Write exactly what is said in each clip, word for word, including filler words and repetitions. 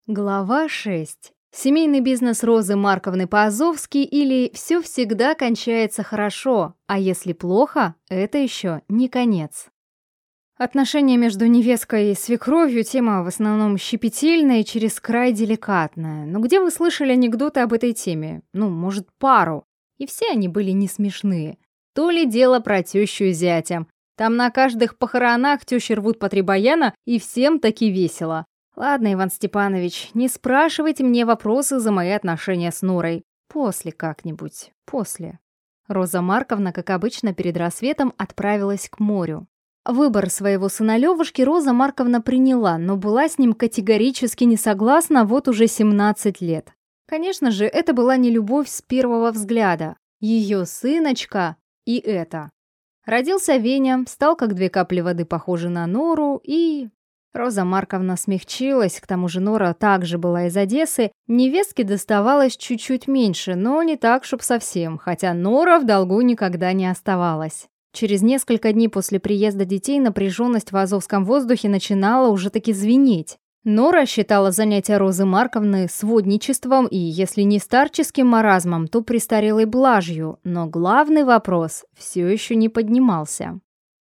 Глава шесть. Семейный бизнес Розы Марковны по-азовски или «все всегда кончается хорошо», а если плохо, это еще не конец. Отношения между невесткой и свекровью — тема в основном щепетильная и через край деликатная. Но где вы слышали анекдоты об этой теме? Ну, может, пару. И все они были не смешные. То ли дело про тещу и зятя. Там на каждых похоронах тещи рвут по три баяна, и всем таки весело. Ладно, Иван Степанович, не спрашивайте мне вопросы за мои отношения с Норой. После как-нибудь, после. Роза Марковна, как обычно, перед рассветом отправилась к морю. Выбор своего сына Левушки Роза Марковна приняла, но была с ним категорически не согласна вот уже семнадцать лет. Конечно же, это была не любовь с первого взгляда. Ее сыночка и это. Родился Веня, стал как две капли воды похожий на Нору и... Роза Марковна смягчилась, к тому же Нора также была из Одессы, невестке доставалось чуть-чуть меньше, но не так, чтоб совсем, хотя Нора в долгу никогда не оставалась. Через несколько дней после приезда детей напряженность в азовском воздухе начинала уже таки звенеть. Нора считала занятия Розы Марковны сводничеством и, если не старческим маразмом, то престарелой блажью, но главный вопрос все еще не поднимался.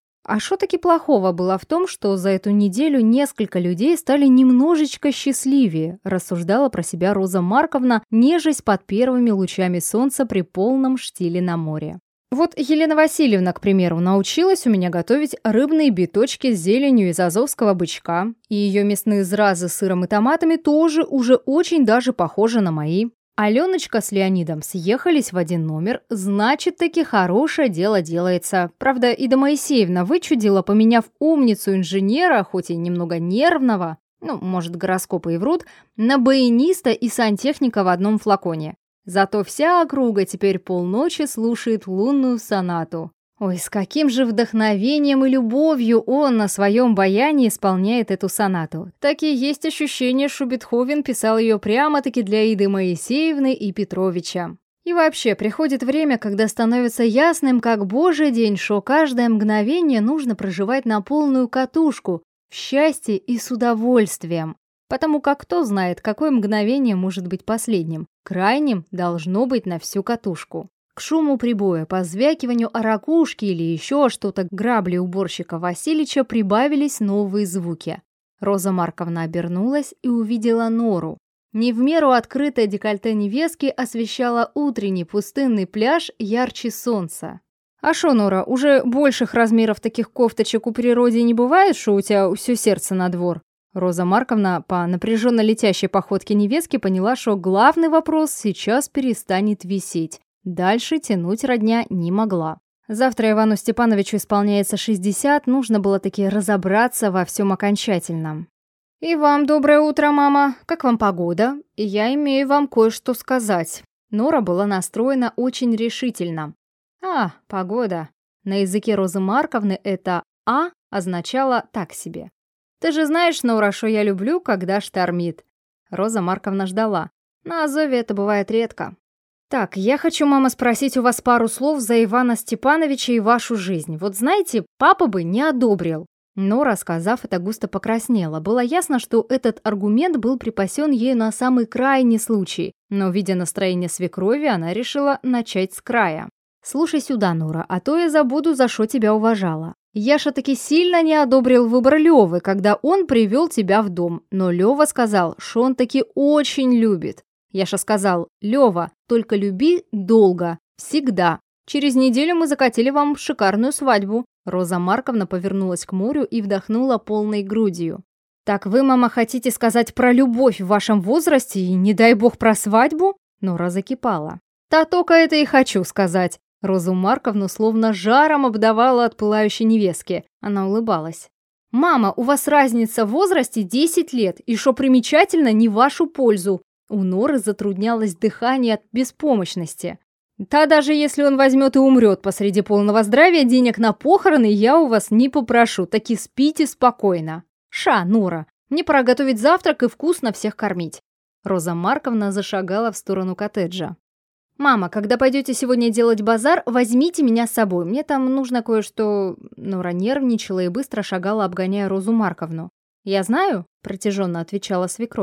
А что таки плохого было в том, что за эту неделю несколько людей стали немножечко счастливее, рассуждала про себя Роза Марковна, нежесть под первыми лучами солнца при полном штиле на море. Вот Елена Васильевна, к примеру, научилась у меня готовить рыбные биточки с зеленью из азовского бычка, и ее мясные зразы с сыром и томатами тоже уже очень даже похожи на мои. Аленочка с Леонидом съехались в один номер, значит, таки хорошее дело делается. Правда, Ида Моисеевна вычудила, поменяв умницу инженера, хоть и немного нервного, ну, может, гороскопы и врут, на баяниста и сантехника в одном флаконе. Зато вся округа теперь полночи слушает лунную сонату. Ой, с каким же вдохновением и любовью он на своем баяне исполняет эту сонату. Так и есть ощущение, что Бетховен писал ее прямо-таки для Иды Моисеевны и Петровича. И вообще, приходит время, когда становится ясным, как божий день, что каждое мгновение нужно проживать на полную катушку, в счастье и с удовольствием. Потому как кто знает, какое мгновение может быть последним. Крайним должно быть на всю катушку. К шуму прибоя, позвякиванию о ракушке или еще что-то грабли уборщика Васильича прибавились новые звуки. Роза Марковна обернулась и увидела Нору. Не в меру открытое декольте невестки освещало утренний пустынный пляж ярче солнца. «А шо, Нора, уже больших размеров таких кофточек у природы не бывает, что у тебя все сердце на двор?» Роза Марковна по напряженно летящей походке невестки поняла, что главный вопрос сейчас перестанет висеть. Дальше тянуть родня не могла. Завтра Ивану Степановичу исполняется шестьдесят, нужно было таки разобраться во всем окончательно. «И вам доброе утро, мама. Как вам погода? И я имею вам кое-что сказать». Нора была настроена очень решительно. «А, погода». На языке Розы Марковны это «а» означало так себе. «Ты же знаешь, Нора, что я люблю, когда штормит». Роза Марковна ждала. На Азове это бывает редко. «Так, я хочу, мама, спросить у вас пару слов за Ивана Степановича и вашу жизнь. Вот знаете, папа бы не одобрил». Нора, сказав это, густо покраснела. Было ясно, что этот аргумент был припасен ею на самый крайний случай, но, видя настроение свекрови, она решила начать с края. «Слушай сюда, Нора, а то я забуду, за что тебя уважала. Яша таки сильно не одобрил выбор Левы, когда он привел тебя в дом, но Лева сказал, что он таки очень любит. Яша сказал: «Лёва, только люби долго, всегда. Через неделю мы закатили вам шикарную свадьбу». Роза Марковна повернулась к морю и вдохнула полной грудью. «Так вы, мама, хотите сказать про любовь в вашем возрасте и, не дай бог, про свадьбу?» Нора закипала. «Да только это и хочу сказать». Розу Марковну словно жаром обдавала от пылающей невестки. Она улыбалась. «Мама, у вас разница в возрасте десять лет, и, что примечательно, не в вашу пользу». У Норы затруднялось дыхание от беспомощности. «Да даже если он возьмет и умрет посреди полного здравия, денег на похороны я у вас не попрошу, таки спите спокойно. Ша, Нора, мне пора готовить завтрак и вкусно всех кормить». Роза Марковна зашагала в сторону коттеджа. «Мама, когда пойдете сегодня делать базар, возьмите меня с собой, мне там нужно кое-что...» Нора нервничала и быстро шагала, обгоняя Розу Марковну. «Я знаю», — протяженно отвечала свекровь.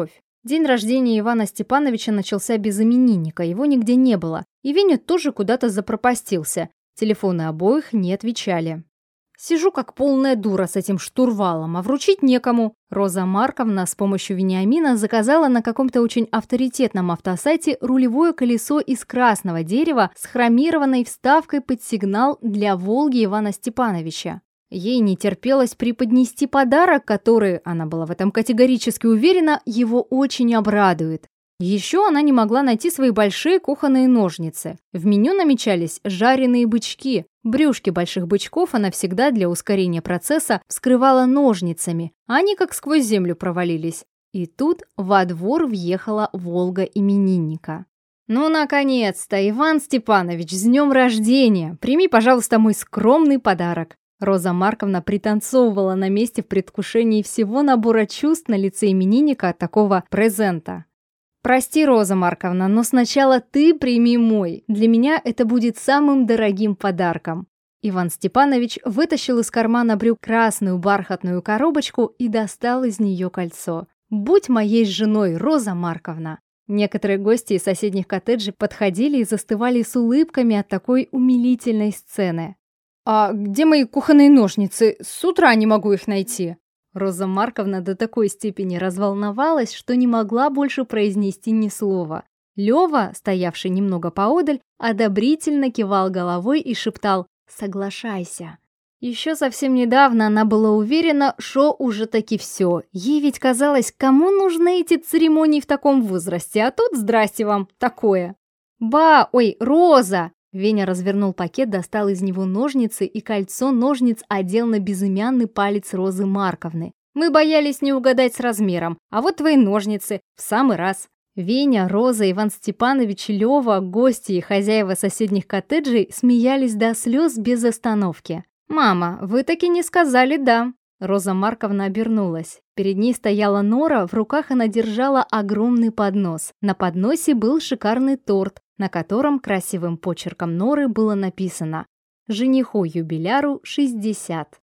День рождения Ивана Степановича начался без именинника, его нигде не было, и Веня тоже куда-то запропастился. Телефоны обоих не отвечали. Сижу как полная дура с этим штурвалом, а вручить некому. Роза Марковна с помощью Вениамина заказала на каком-то очень авторитетном автосайте рулевое колесо из красного дерева с хромированной вставкой под сигнал для «Волги» Ивана Степановича. Ей не терпелось преподнести подарок, который, она была в этом категорически уверена, его очень обрадует. Еще она не могла найти свои большие кухонные ножницы. В меню намечались жареные бычки. Брюшки больших бычков она всегда для ускорения процесса вскрывала ножницами, а они как сквозь землю провалились. И тут во двор въехала «Волга» именинника. «Ну, наконец-то, Иван Степанович, с днем рождения! Прими, пожалуйста, мой скромный подарок!» Роза Марковна пританцовывала на месте в предвкушении всего набора чувств на лице именинника от такого презента. «Прости, Роза Марковна, но сначала ты прими мой. Для меня это будет самым дорогим подарком». Иван Степанович вытащил из кармана брюк красную бархатную коробочку и достал из нее кольцо. «Будь моей женой, Роза Марковна». Некоторые гости из соседних коттеджей подходили и застывали с улыбками от такой умилительной сцены. «А где мои кухонные ножницы? С утра не могу их найти». Роза Марковна до такой степени разволновалась, что не могла больше произнести ни слова. Лёва, стоявший немного поодаль, одобрительно кивал головой и шептал «Соглашайся». Еще совсем недавно она была уверена, что уже таки все. Ей ведь казалось, кому нужны эти церемонии в таком возрасте, а тут здрасте вам, такое. «Ба, ой, Роза!» Веня развернул пакет, достал из него ножницы и кольцо ножниц одел на безымянный палец Розы Марковны. «Мы боялись не угадать с размером, а вот твои ножницы в самый раз». Веня, Роза, Иван Степанович, Лёва, гости и хозяева соседних коттеджей смеялись до слез без остановки. «Мама, вы таки не сказали «да». Роза Марковна обернулась. Перед ней стояла Нора, в руках она держала огромный поднос. На подносе был шикарный торт, на котором красивым почерком Норы было написано «Жениху-юбиляру шестьдесят».